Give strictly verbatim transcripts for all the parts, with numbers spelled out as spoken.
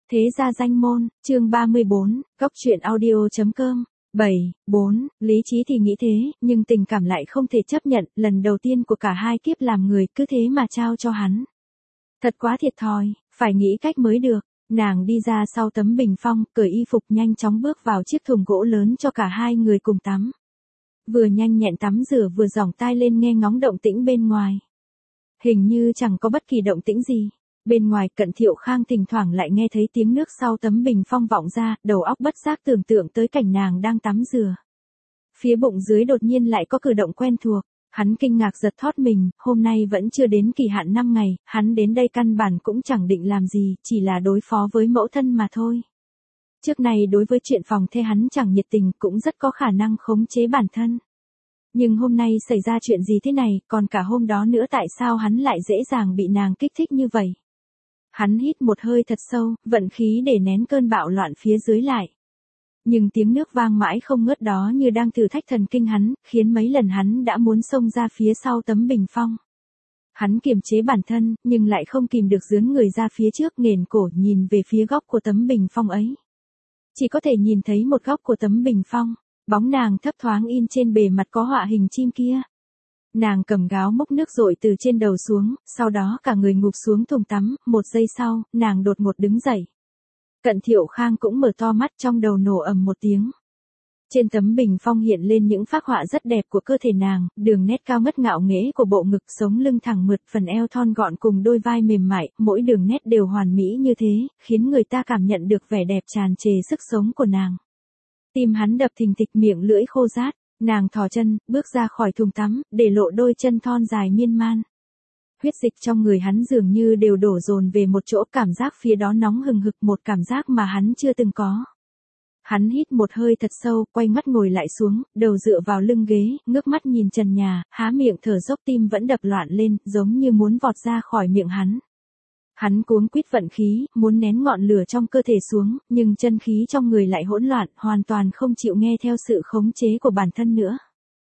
Thế gia danh môn, chương ba mươi bốn, góc truyện audio.com. bảy, bốn, lý trí thì nghĩ thế, nhưng tình cảm lại không thể chấp nhận, lần đầu tiên của cả hai kiếp làm người cứ thế mà trao cho hắn. Thật quá thiệt thòi, phải nghĩ cách mới được. Nàng đi ra sau tấm bình phong, cởi y phục nhanh chóng bước vào chiếc thùng gỗ lớn cho cả hai người cùng tắm. Vừa nhanh nhẹn tắm rửa vừa giỏng tai lên nghe ngóng động tĩnh bên ngoài. Hình như chẳng có bất kỳ động tĩnh gì. Bên ngoài Cận Thiệu Khang thỉnh thoảng lại nghe thấy tiếng nước sau tấm bình phong vọng ra, đầu óc bất giác tưởng tượng tới cảnh nàng đang tắm rửa. Phía bụng dưới đột nhiên lại có cử động quen thuộc, hắn kinh ngạc giật thót mình, hôm nay vẫn chưa đến kỳ hạn năm ngày, hắn đến đây căn bản cũng chẳng định làm gì, chỉ là đối phó với mẫu thân mà thôi. Trước này đối với chuyện phòng thê hắn chẳng nhiệt tình, cũng rất có khả năng khống chế bản thân. Nhưng hôm nay xảy ra chuyện gì thế này, còn cả hôm đó nữa tại sao hắn lại dễ dàng bị nàng kích thích như vậy? Hắn hít một hơi thật sâu, vận khí để nén cơn bạo loạn phía dưới lại. Nhưng tiếng nước vang mãi không ngớt đó như đang thử thách thần kinh hắn, khiến mấy lần hắn đã muốn xông ra phía sau tấm bình phong. Hắn kiềm chế bản thân, nhưng lại không kìm được dướn người ra phía trước, nghển cổ nhìn về phía góc của tấm bình phong ấy. Chỉ có thể nhìn thấy một góc của tấm bình phong, bóng nàng thấp thoáng in trên bề mặt có họa hình chim kia. Nàng cầm gáo múc nước dội từ trên đầu xuống, sau đó cả người ngụp xuống thùng tắm, một giây sau, nàng đột ngột đứng dậy. Cận Thiệu Khang cũng mở to mắt, trong đầu nổ ầm một tiếng. Trên tấm bình phong hiện lên những phác họa rất đẹp của cơ thể nàng, đường nét cao ngất ngạo nghễ của bộ ngực, sống lưng thẳng mượt, phần eo thon gọn cùng đôi vai mềm mại, mỗi đường nét đều hoàn mỹ như thế, khiến người ta cảm nhận được vẻ đẹp tràn trề sức sống của nàng. Tim hắn đập thình thịch, miệng lưỡi khô rát. Nàng thò chân, bước ra khỏi thùng tắm, để lộ đôi chân thon dài miên man. Huyết dịch trong người hắn dường như đều đổ dồn về một chỗ, cảm giác phía đó nóng hừng hực, một cảm giác mà hắn chưa từng có. Hắn hít một hơi thật sâu, quay mắt ngồi lại xuống, đầu dựa vào lưng ghế, ngước mắt nhìn trần nhà, há miệng thở dốc, tim vẫn đập loạn lên, giống như muốn vọt ra khỏi miệng hắn. Hắn cuống quýt vận khí, muốn nén ngọn lửa trong cơ thể xuống, nhưng chân khí trong người lại hỗn loạn, hoàn toàn không chịu nghe theo sự khống chế của bản thân nữa.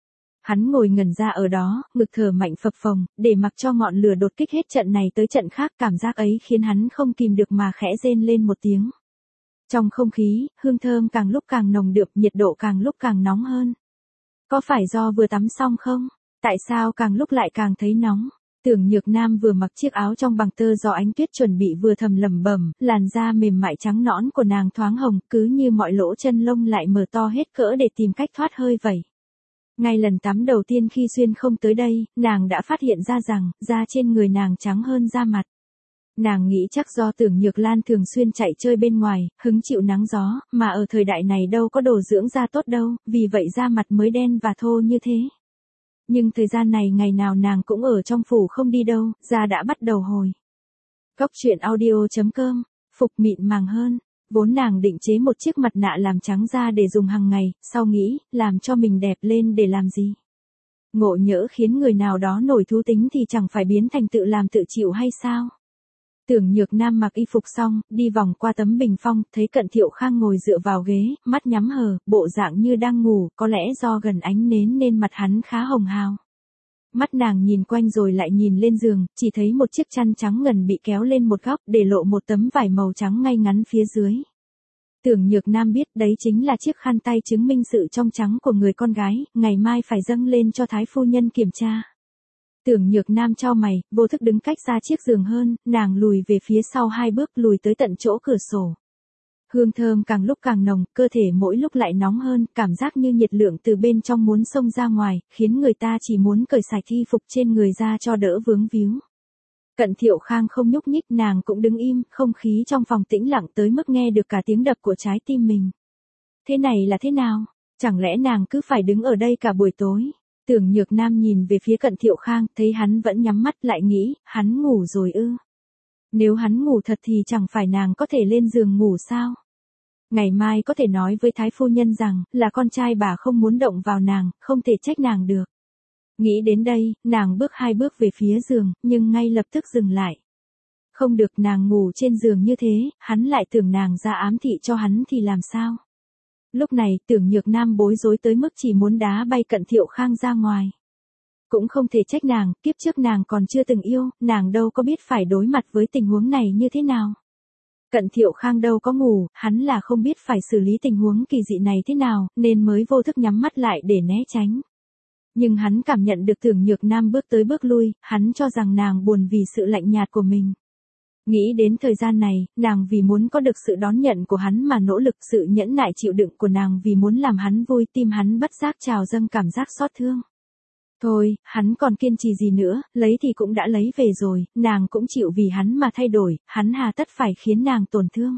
Hắn ngồi ngẩn ra ở đó, ngực thở mạnh phập phồng, để mặc cho ngọn lửa đột kích hết trận này tới trận khác, cảm giác ấy khiến hắn không kìm được mà khẽ rên lên một tiếng. Trong không khí, hương thơm càng lúc càng nồng đượm, nhiệt độ càng lúc càng nóng hơn. Có phải do vừa tắm xong không? Tại sao càng lúc lại càng thấy nóng? Tưởng Nhược Nam vừa mặc chiếc áo trong bằng tơ do Ánh Tuyết chuẩn bị vừa thầm lẩm bẩm, làn da mềm mại trắng nõn của nàng thoáng hồng, cứ như mọi lỗ chân lông lại mở to hết cỡ để tìm cách thoát hơi vậy. Ngay lần tắm đầu tiên khi Xuyên không tới đây, nàng đã phát hiện ra rằng, da trên người nàng trắng hơn da mặt. Nàng nghĩ chắc do Tưởng Nhược Lan thường xuyên chạy chơi bên ngoài, hứng chịu nắng gió, mà ở thời đại này đâu có đồ dưỡng da tốt đâu, vì vậy da mặt mới đen và thô như thế. Nhưng thời gian này ngày nào nàng cũng ở trong phủ không đi đâu, da đã bắt đầu hồi. Góc truyện audio.com, phục mịn màng hơn. Vốn nàng định chế một chiếc mặt nạ làm trắng da để dùng hàng ngày, sau nghĩ, làm cho mình đẹp lên để làm gì? Ngộ nhỡ khiến người nào đó nổi thú tính thì chẳng phải biến thành tự làm tự chịu hay sao? Tưởng Nhược Nam mặc y phục xong, đi vòng qua tấm bình phong, thấy Cận Thiệu Khang ngồi dựa vào ghế, mắt nhắm hờ, bộ dạng như đang ngủ, có lẽ do gần ánh nến nên mặt hắn khá hồng hào. Mắt nàng nhìn quanh rồi lại nhìn lên giường, chỉ thấy một chiếc chăn trắng ngần bị kéo lên một góc, để lộ một tấm vải màu trắng ngay ngắn phía dưới. Tưởng Nhược Nam biết đấy chính là chiếc khăn tay chứng minh sự trong trắng của người con gái, ngày mai phải dâng lên cho Thái phu nhân kiểm tra. Tưởng Nhược Nam chau mày, vô thức đứng cách xa chiếc giường hơn, nàng lùi về phía sau hai bước, lùi tới tận chỗ cửa sổ. Hương thơm càng lúc càng nồng, cơ thể mỗi lúc lại nóng hơn, cảm giác như nhiệt lượng từ bên trong muốn xông ra ngoài, khiến người ta chỉ muốn cởi sạch y phục trên người ra cho đỡ vướng víu. Cận Thiệu Khang không nhúc nhích, nàng cũng đứng im, không khí trong phòng tĩnh lặng tới mức nghe được cả tiếng đập của trái tim mình. Thế này là thế nào? Chẳng lẽ nàng cứ phải đứng ở đây cả buổi tối? Tưởng Nhược Nam nhìn về phía Cận Thiệu Khang, thấy hắn vẫn nhắm mắt, lại nghĩ, hắn ngủ rồi ư? Nếu hắn ngủ thật thì chẳng phải nàng có thể lên giường ngủ sao? Ngày mai có thể nói với Thái phu nhân rằng, là con trai bà không muốn động vào nàng, không thể trách nàng được. Nghĩ đến đây, nàng bước hai bước về phía giường, nhưng ngay lập tức dừng lại. Không được, nàng ngủ trên giường như thế, hắn lại tưởng nàng ra ám thị cho hắn thì làm sao? Lúc này, Tưởng Nhược Nam bối rối tới mức chỉ muốn đá bay Cận Thiệu Khang ra ngoài. Cũng không thể trách nàng, kiếp trước nàng còn chưa từng yêu, nàng đâu có biết phải đối mặt với tình huống này như thế nào. Cận Thiệu Khang đâu có ngủ, hắn là không biết phải xử lý tình huống kỳ dị này thế nào, nên mới vô thức nhắm mắt lại để né tránh. Nhưng hắn cảm nhận được Tưởng Nhược Nam bước tới bước lui, hắn cho rằng nàng buồn vì sự lạnh nhạt của mình. Nghĩ đến thời gian này, nàng vì muốn có được sự đón nhận của hắn mà nỗ lực, sự nhẫn nại chịu đựng của nàng vì muốn làm hắn vui, tim hắn bất giác trào dâng cảm giác xót thương. Thôi, hắn còn kiên trì gì nữa, lấy thì cũng đã lấy về rồi, nàng cũng chịu vì hắn mà thay đổi, hắn hà tất phải khiến nàng tổn thương.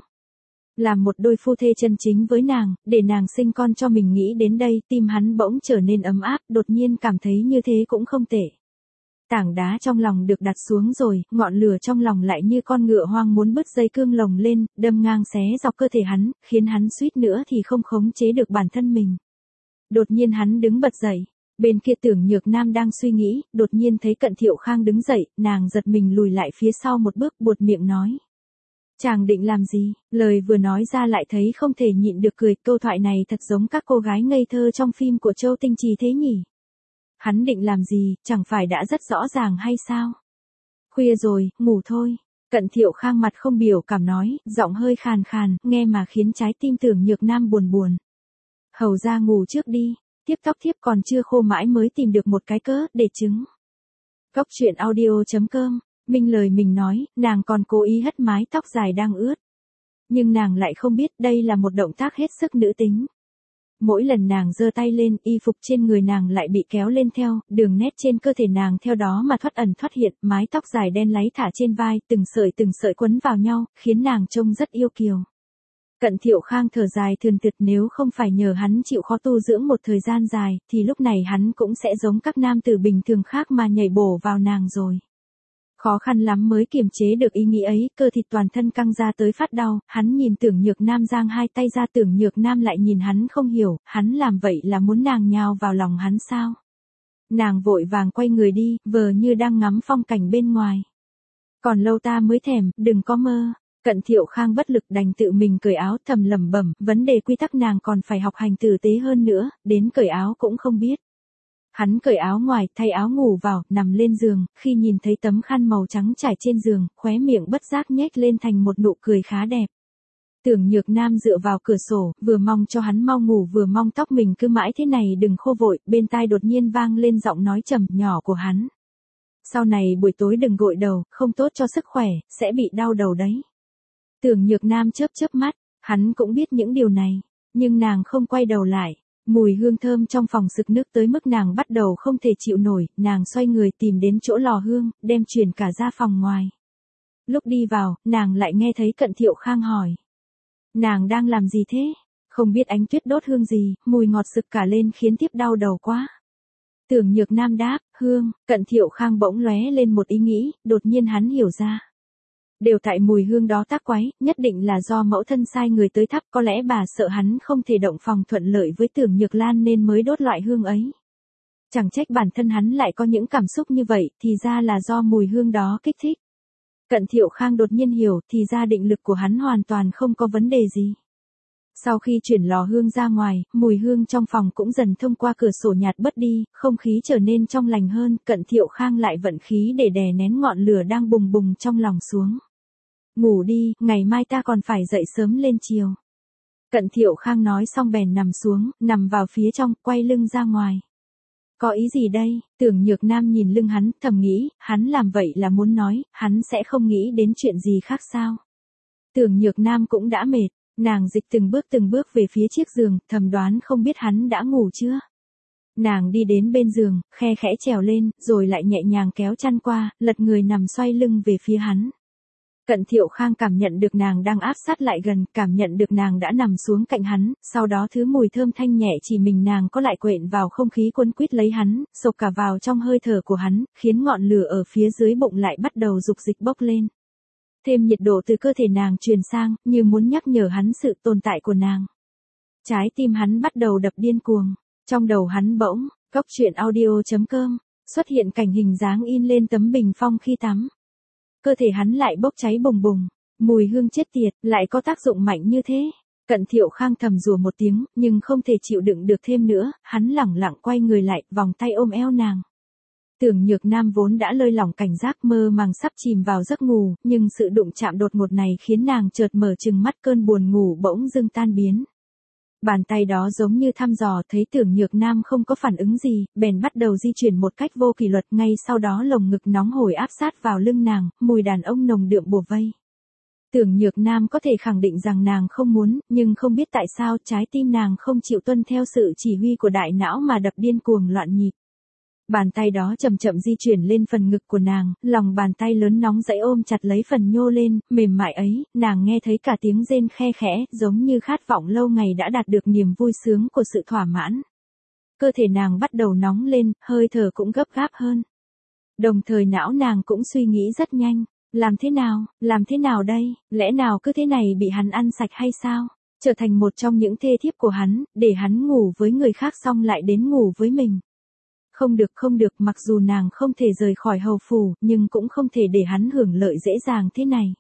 Làm một đôi phu thê chân chính với nàng, để nàng sinh con cho mình, nghĩ đến đây, tim hắn bỗng trở nên ấm áp, đột nhiên cảm thấy như thế cũng không tệ. Tảng đá trong lòng được đặt xuống rồi, ngọn lửa trong lòng lại như con ngựa hoang muốn bứt dây cương lồng lên, đâm ngang xé dọc cơ thể hắn, khiến hắn suýt nữa thì không khống chế được bản thân mình. Đột nhiên hắn đứng bật dậy. Bên kia Tưởng Nhược Nam đang suy nghĩ, đột nhiên thấy Cận Thiệu Khang đứng dậy, nàng giật mình lùi lại phía sau một bước, buột miệng nói. Chàng định làm gì? Lời vừa nói ra lại thấy không thể nhịn được cười, câu thoại này thật giống các cô gái ngây thơ trong phim của Châu Tinh Trì thế nhỉ? Hắn định làm gì, chẳng phải đã rất rõ ràng hay sao? Khuya rồi, ngủ thôi. Cận Thiệu Khang mặt không biểu cảm nói, giọng hơi khàn khàn, nghe mà khiến trái tim Tưởng Nhược Nam buồn buồn. Hầu ra ngủ trước đi. Tiếp tóc thiếp còn chưa khô mãi mới tìm được một cái cớ để chứng. Góc truyện audio chấm com, minh lời mình nói, nàng còn cố ý hất mái tóc dài đang ướt. Nhưng nàng lại không biết đây là một động tác hết sức nữ tính. Mỗi lần nàng giơ tay lên, y phục trên người nàng lại bị kéo lên theo, đường nét trên cơ thể nàng theo đó mà thoát ẩn thoát hiện, mái tóc dài đen láy thả trên vai, từng sợi từng sợi quấn vào nhau, khiến nàng trông rất yêu kiều. Cận Thiệu Khang thở dài thườn thượt, nếu không phải nhờ hắn chịu khó tu dưỡng một thời gian dài, thì lúc này hắn cũng sẽ giống các nam tử bình thường khác mà nhảy bổ vào nàng rồi. Khó khăn lắm mới kiềm chế được ý nghĩ ấy, cơ thịt toàn thân căng ra tới phát đau, hắn nhìn Tưởng Nhược Nam giang hai tay ra, Tưởng Nhược Nam lại nhìn hắn không hiểu, hắn làm vậy là muốn nàng nhào vào lòng hắn sao? Nàng vội vàng quay người đi, vờ như đang ngắm phong cảnh bên ngoài. Còn lâu ta mới thèm, đừng có mơ. Cận Thiệu Khang bất lực đành tự mình cởi áo, thầm lẩm bẩm, vấn đề quy tắc nàng còn phải học hành tử tế hơn nữa, đến cởi áo cũng không biết. Hắn cởi áo ngoài, thay áo ngủ vào, nằm lên giường, khi nhìn thấy tấm khăn màu trắng trải trên giường, khóe miệng bất giác nhếch lên thành một nụ cười khá đẹp. Tưởng Nhược Nam dựa vào cửa sổ, vừa mong cho hắn mau ngủ vừa mong tóc mình cứ mãi thế này đừng khô vội, bên tai đột nhiên vang lên giọng nói trầm nhỏ của hắn. Sau này buổi tối đừng gội đầu, không tốt cho sức khỏe, sẽ bị đau đầu đấy. Tưởng Nhược Nam chớp chớp mắt, hắn cũng biết những điều này, nhưng nàng không quay đầu lại. Mùi hương thơm trong phòng sực nước tới mức nàng bắt đầu không thể chịu nổi, nàng xoay người tìm đến chỗ lò hương, đem chuyển cả ra phòng ngoài. Lúc đi vào, nàng lại nghe thấy Cận Thiệu Khang hỏi. Nàng đang làm gì thế? Không biết ánh tuyết đốt hương gì, mùi ngọt sực cả lên khiến tiếp đau đầu quá. Tưởng Nhược Nam đáp, hương. Cận Thiệu Khang bỗng lóe lên một ý nghĩ, đột nhiên hắn hiểu ra. Đều tại mùi hương đó tác quái, nhất định là do mẫu thân sai người tới thắp, có lẽ bà sợ hắn không thể động phòng thuận lợi với Tưởng Nhược Lan nên mới đốt loại hương ấy. Chẳng trách bản thân hắn lại có những cảm xúc như vậy, thì ra là do mùi hương đó kích thích. Cận Thiệu Khang đột nhiên hiểu, thì ra định lực của hắn hoàn toàn không có vấn đề gì. Sau khi chuyển lò hương ra ngoài, mùi hương trong phòng cũng dần thông qua cửa sổ nhạt bớt đi, không khí trở nên trong lành hơn, Cận Thiệu Khang lại vận khí để đè nén ngọn lửa đang bùng bùng trong lòng xuống. Ngủ đi, ngày mai ta còn phải dậy sớm lên chiều. Cận Thiệu Khang nói xong bèn nằm xuống, nằm vào phía trong, quay lưng ra ngoài. Có ý gì đây? Tưởng Nhược Nam nhìn lưng hắn, thầm nghĩ, hắn làm vậy là muốn nói, hắn sẽ không nghĩ đến chuyện gì khác sao? Tưởng Nhược Nam cũng đã mệt, nàng dịch từng bước từng bước về phía chiếc giường, thầm đoán không biết hắn đã ngủ chưa? Nàng đi đến bên giường, khe khẽ trèo lên, rồi lại nhẹ nhàng kéo chăn qua, lật người nằm xoay lưng về phía hắn. Cận Thiệu Khang cảm nhận được nàng đang áp sát lại gần, cảm nhận được nàng đã nằm xuống cạnh hắn, sau đó thứ mùi thơm thanh nhẹ chỉ mình nàng có lại quện vào không khí cuốn quýt lấy hắn, sộc cả vào trong hơi thở của hắn, khiến ngọn lửa ở phía dưới bụng lại bắt đầu dục dịch bốc lên. Thêm nhiệt độ từ cơ thể nàng truyền sang, như muốn nhắc nhở hắn sự tồn tại của nàng. Trái tim hắn bắt đầu đập điên cuồng, trong đầu hắn bỗng, góc truyện audio chấm com, xuất hiện cảnh hình dáng in lên tấm bình phong khi tắm. Cơ thể hắn lại bốc cháy bùng bùng, mùi hương chết tiệt, lại có tác dụng mạnh như thế. Cận Thiệu Khang thầm rủa một tiếng, nhưng không thể chịu đựng được thêm nữa, hắn lẳng lặng quay người lại, vòng tay ôm eo nàng. Tưởng Nhược Nam vốn đã lơi lỏng cảnh giác mơ màng sắp chìm vào giấc ngủ, nhưng sự đụng chạm đột ngột này khiến nàng chợt mở trừng mắt, cơn buồn ngủ bỗng dưng tan biến. Bàn tay đó giống như thăm dò, thấy Tưởng Nhược Nam không có phản ứng gì, bèn bắt đầu di chuyển một cách vô kỷ luật, ngay sau đó lồng ngực nóng hổi áp sát vào lưng nàng, mùi đàn ông nồng đượm bủa vây. Tưởng Nhược Nam có thể khẳng định rằng nàng không muốn, nhưng không biết tại sao trái tim nàng không chịu tuân theo sự chỉ huy của đại não mà đập điên cuồng loạn nhịp. Bàn tay đó chậm chậm di chuyển lên phần ngực của nàng, lòng bàn tay lớn nóng dãy ôm chặt lấy phần nhô lên, mềm mại ấy, nàng nghe thấy cả tiếng rên khe khẽ, giống như khát vọng lâu ngày đã đạt được niềm vui sướng của sự thỏa mãn. Cơ thể nàng bắt đầu nóng lên, hơi thở cũng gấp gáp hơn. Đồng thời não nàng cũng suy nghĩ rất nhanh, làm thế nào, làm thế nào đây, lẽ nào cứ thế này bị hắn ăn sạch hay sao? Trở thành một trong những thê thiếp của hắn, để hắn ngủ với người khác xong lại đến ngủ với mình. Không được không được, mặc dù nàng không thể rời khỏi hầu phủ, nhưng cũng không thể để hắn hưởng lợi dễ dàng thế này.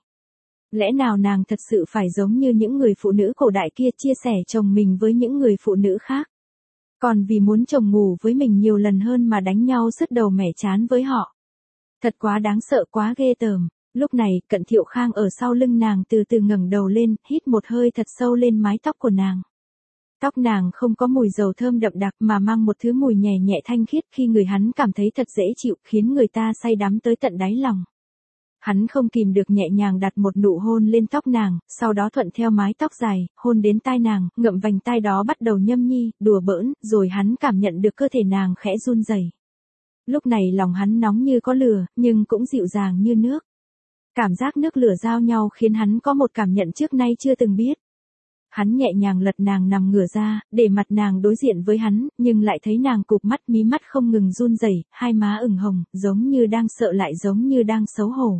Lẽ nào nàng thật sự phải giống như những người phụ nữ cổ đại kia, chia sẻ chồng mình với những người phụ nữ khác? Còn vì muốn chồng ngủ với mình nhiều lần hơn mà đánh nhau sứt đầu mẻ chán với họ. Thật quá đáng sợ, quá ghê tởm. Lúc này, Cận Thiệu Khang ở sau lưng nàng từ từ ngẩng đầu lên, hít một hơi thật sâu lên mái tóc của nàng. Tóc nàng không có mùi dầu thơm đậm đặc mà mang một thứ mùi nhẹ nhẹ thanh khiết, khi người hắn cảm thấy thật dễ chịu, khiến người ta say đắm tới tận đáy lòng. Hắn không kìm được nhẹ nhàng đặt một nụ hôn lên tóc nàng, sau đó thuận theo mái tóc dài, hôn đến tai nàng, ngậm vành tai đó bắt đầu nhâm nhi, đùa bỡn, rồi hắn cảm nhận được cơ thể nàng khẽ run rẩy. Lúc này lòng hắn nóng như có lửa, nhưng cũng dịu dàng như nước. Cảm giác nước lửa giao nhau khiến hắn có một cảm nhận trước nay chưa từng biết. Hắn nhẹ nhàng lật nàng nằm ngửa ra, để mặt nàng đối diện với hắn, nhưng lại thấy nàng cụp mắt, mí mắt không ngừng run rẩy, hai má ửng hồng, giống như đang sợ lại giống như đang xấu hổ.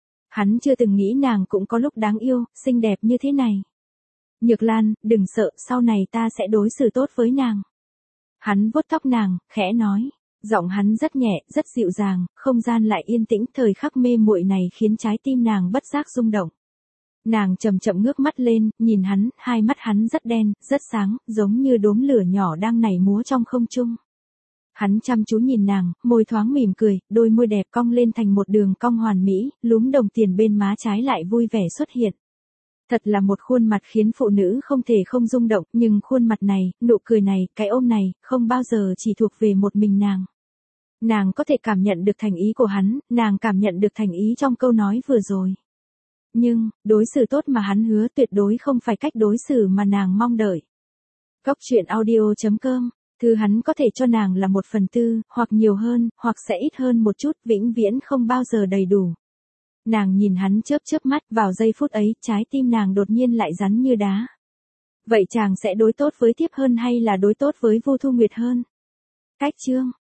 Hắn chưa từng nghĩ nàng cũng có lúc đáng yêu, xinh đẹp như thế này. Nhược Lan, đừng sợ, sau này ta sẽ đối xử tốt với nàng. Hắn vuốt tóc nàng, khẽ nói. Giọng hắn rất nhẹ, rất dịu dàng, không gian lại yên tĩnh, thời khắc mê muội này khiến trái tim nàng bất giác rung động. Nàng chậm chậm ngước mắt lên, nhìn hắn, hai mắt hắn rất đen, rất sáng, giống như đốm lửa nhỏ đang nảy múa trong không trung. Hắn chăm chú nhìn nàng, môi thoáng mỉm cười, đôi môi đẹp cong lên thành một đường cong hoàn mỹ, lúm đồng tiền bên má trái lại vui vẻ xuất hiện. Thật là một khuôn mặt khiến phụ nữ không thể không rung động, nhưng khuôn mặt này, nụ cười này, cái ôm này, không bao giờ chỉ thuộc về một mình nàng. Nàng có thể cảm nhận được thành ý của hắn, nàng cảm nhận được thành ý trong câu nói vừa rồi. Nhưng, đối xử tốt mà hắn hứa tuyệt đối không phải cách đối xử mà nàng mong đợi. Góc truyện audio chấm com, thứ hắn có thể cho nàng là một phần tư, hoặc nhiều hơn, hoặc sẽ ít hơn một chút, vĩnh viễn không bao giờ đầy đủ. Nàng nhìn hắn chớp chớp mắt, vào giây phút ấy, trái tim nàng đột nhiên lại rắn như đá. Vậy chàng sẽ đối tốt với thiếp hơn hay là đối tốt với Vu Thu Nguyệt hơn? Cách chương